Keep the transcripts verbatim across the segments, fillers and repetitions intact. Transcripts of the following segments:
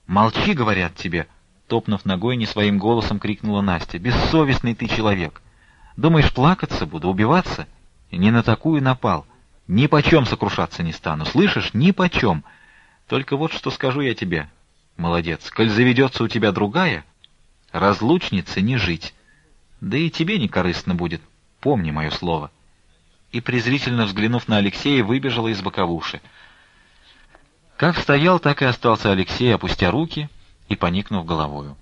«Молчи, говорят тебе!» — топнув ногой, не своим голосом крикнула Настя. «Бессовестный ты человек! Думаешь, плакаться буду, убиваться? Не на такую напал. Ни почем сокрушаться не стану, слышишь? Ни почем. Только вот что скажу я тебе, молодец, коль заведется у тебя другая, разлучнице не жить. Да и тебе не корыстно будет, помни мое слово». И, презрительно взглянув на Алексея, выбежала из боковуши. Как стоял, так и остался Алексей, опустя руки и поникнув головою.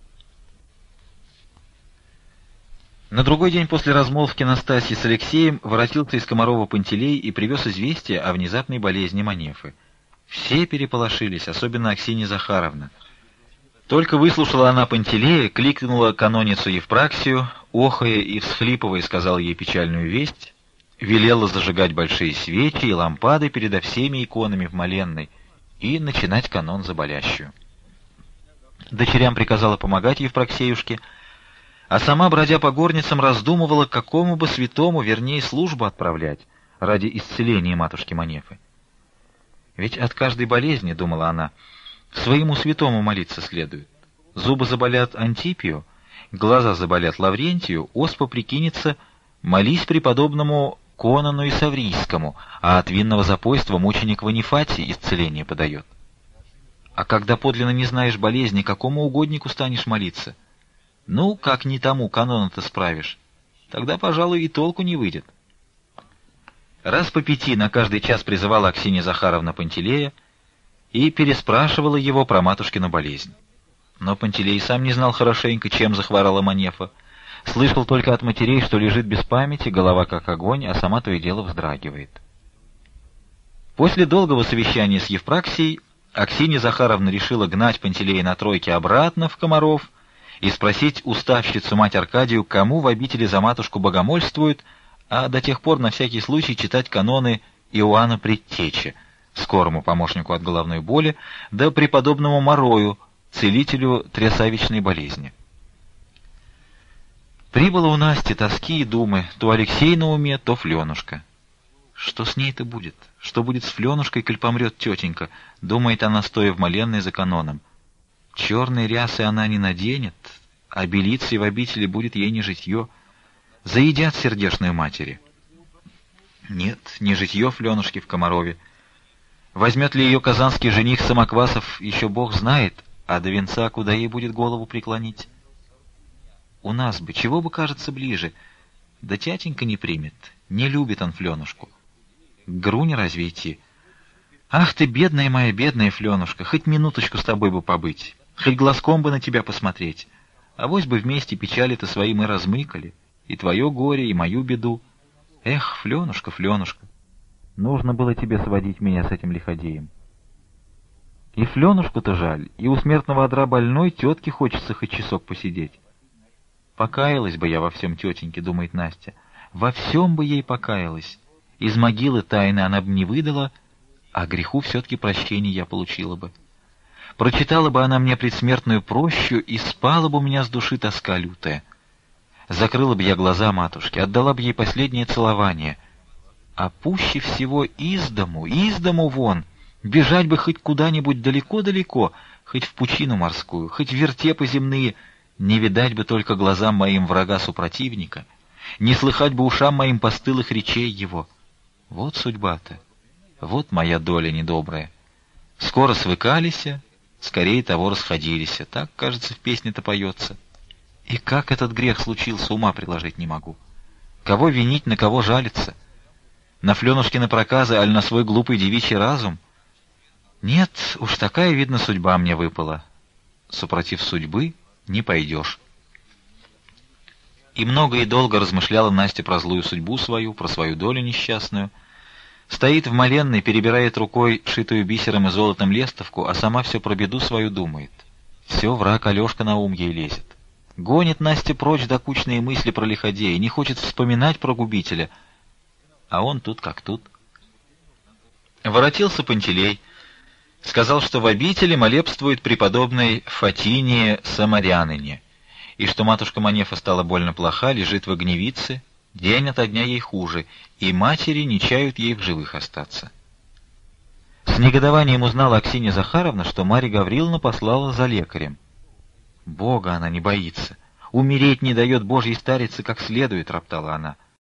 На другой день после размолвки Настасьи с Алексеем воротился из Комарова Пантелей и привез известие о внезапной болезни Манефы. Все переполошились, особенно Аксинья Захаровна. Только выслушала она Пантелея, кликнула каноницу Евпраксию, охая и всхлипывая, сказала ей печальную весть, велела зажигать большие свечи и лампады передо всеми иконами в моленной и начинать канон за болящую. Дочерям приказала помогать Евпроксеюшке, а сама, бродя по горницам, раздумывала, к какому бы святому, вернее, службу отправлять ради исцеления матушки Манефы. Ведь от каждой болезни, думала она, своему святому молиться следует. Зубы заболят Антипию, глаза заболят Лаврентию, оспа прикинется, молись преподобному Конону и Саврийскому, а от винного запойства мученик Ванифатий исцеление подает. А когда подлинно не знаешь болезни, какому угоднику станешь молиться? Ну, как не тому канона-то справишь, тогда, пожалуй, и толку не выйдет. Раз по пяти на каждый час призывала Аксинья Захаровна Пантелея и переспрашивала его про матушкину болезнь. Но Пантелей сам не знал хорошенько, чем захворала Манефа. Слышал только от матерей, что лежит без памяти, голова как огонь, а сама то и дело вздрагивает. После долгого совещания с Евпраксией Аксинья Захаровна решила гнать Пантелея на тройке обратно в Комаров и спросить уставщицу мать Аркадию, кому в обители за матушку богомольствуют, а до тех пор на всякий случай читать каноны Иоанна Предтечи, скорому помощнику от головной боли, да преподобному Морою, целителю трясавичной болезни. Прибыло у Насти тоски и думы, то Алексей на уме, то Фленушка. Что с ней-то будет? Что будет с Фленушкой, коль помрет тетенька? Думает она, стоя в моленной за каноном. Черной рясы она не наденет, а белицей в обители будет ей не житье. Заедят сердечную матери. Нет, не житье Фленушки в Комарове. Возьмет ли ее казанский жених Самоквасов, еще Бог знает, а до венца куда ей будет голову преклонить? У нас бы, чего бы, кажется, ближе. Да тятенька не примет, не любит он Фленушку. К Груне разве идти? Ах ты, бедная моя, бедная Фленушка, хоть минуточку с тобой бы побыть, хоть глазком бы на тебя посмотреть. Авось бы вместе печали-то свои мы размыкали, и твое горе, и мою беду. Эх, Фленушка, Фленушка, нужно было тебе сводить меня с этим лиходеем. И Фленушку-то жаль, и у смертного одра больной тетке хочется хоть часок посидеть. Покаялась бы я во всем тетеньке, думает Настя, во всем бы ей покаялась. Из могилы тайны она бы не выдала, а греху все-таки прощение я получила бы. Прочитала бы она мне предсмертную прощу, и спала бы у меня с души тоска лютая. Закрыла бы я глаза матушке, отдала бы ей последнее целование. А пуще всего из дому, из дому вон, бежать бы хоть куда-нибудь далеко-далеко, хоть в пучину морскую, хоть в вертепы земные. Не видать бы только глазам моим врага супротивника, не слыхать бы ушам моим постылых речей его. Вот судьба-то, вот моя доля недобрая. Скоро свыкались, скорее того расходились. Так, кажется, в песне-то поется. И как этот грех случился, ума приложить не могу. Кого винить, на кого жалиться? На Фленушкины проказы, аль на свой глупый девичий разум? Нет, уж такая, видно, судьба мне выпала. Супротив судьбы не пойдешь. И много и долго размышляла Настя про злую судьбу свою, про свою долю несчастную. Стоит в моленной, перебирает рукой шитую бисером и золотом лестовку, а сама все про беду свою думает. Все враг Алешка на ум ей лезет. Гонит Настя прочь докучные мысли про лиходея, не хочет вспоминать про губителя. А он тут как тут. Воротился Пантелей. Сказал, что в обители молебствует преподобной Фатинии Самаряныне, и что матушка Манефа стала больно плоха, лежит в огневице, день ото дня ей хуже, и матери не чают ей в живых остаться. С негодованием узнала Аксинья Захаровна, что Марья Гавриловна послала за лекарем. Бога она не боится. Умереть не дает Божьей старице как следует, роптала она.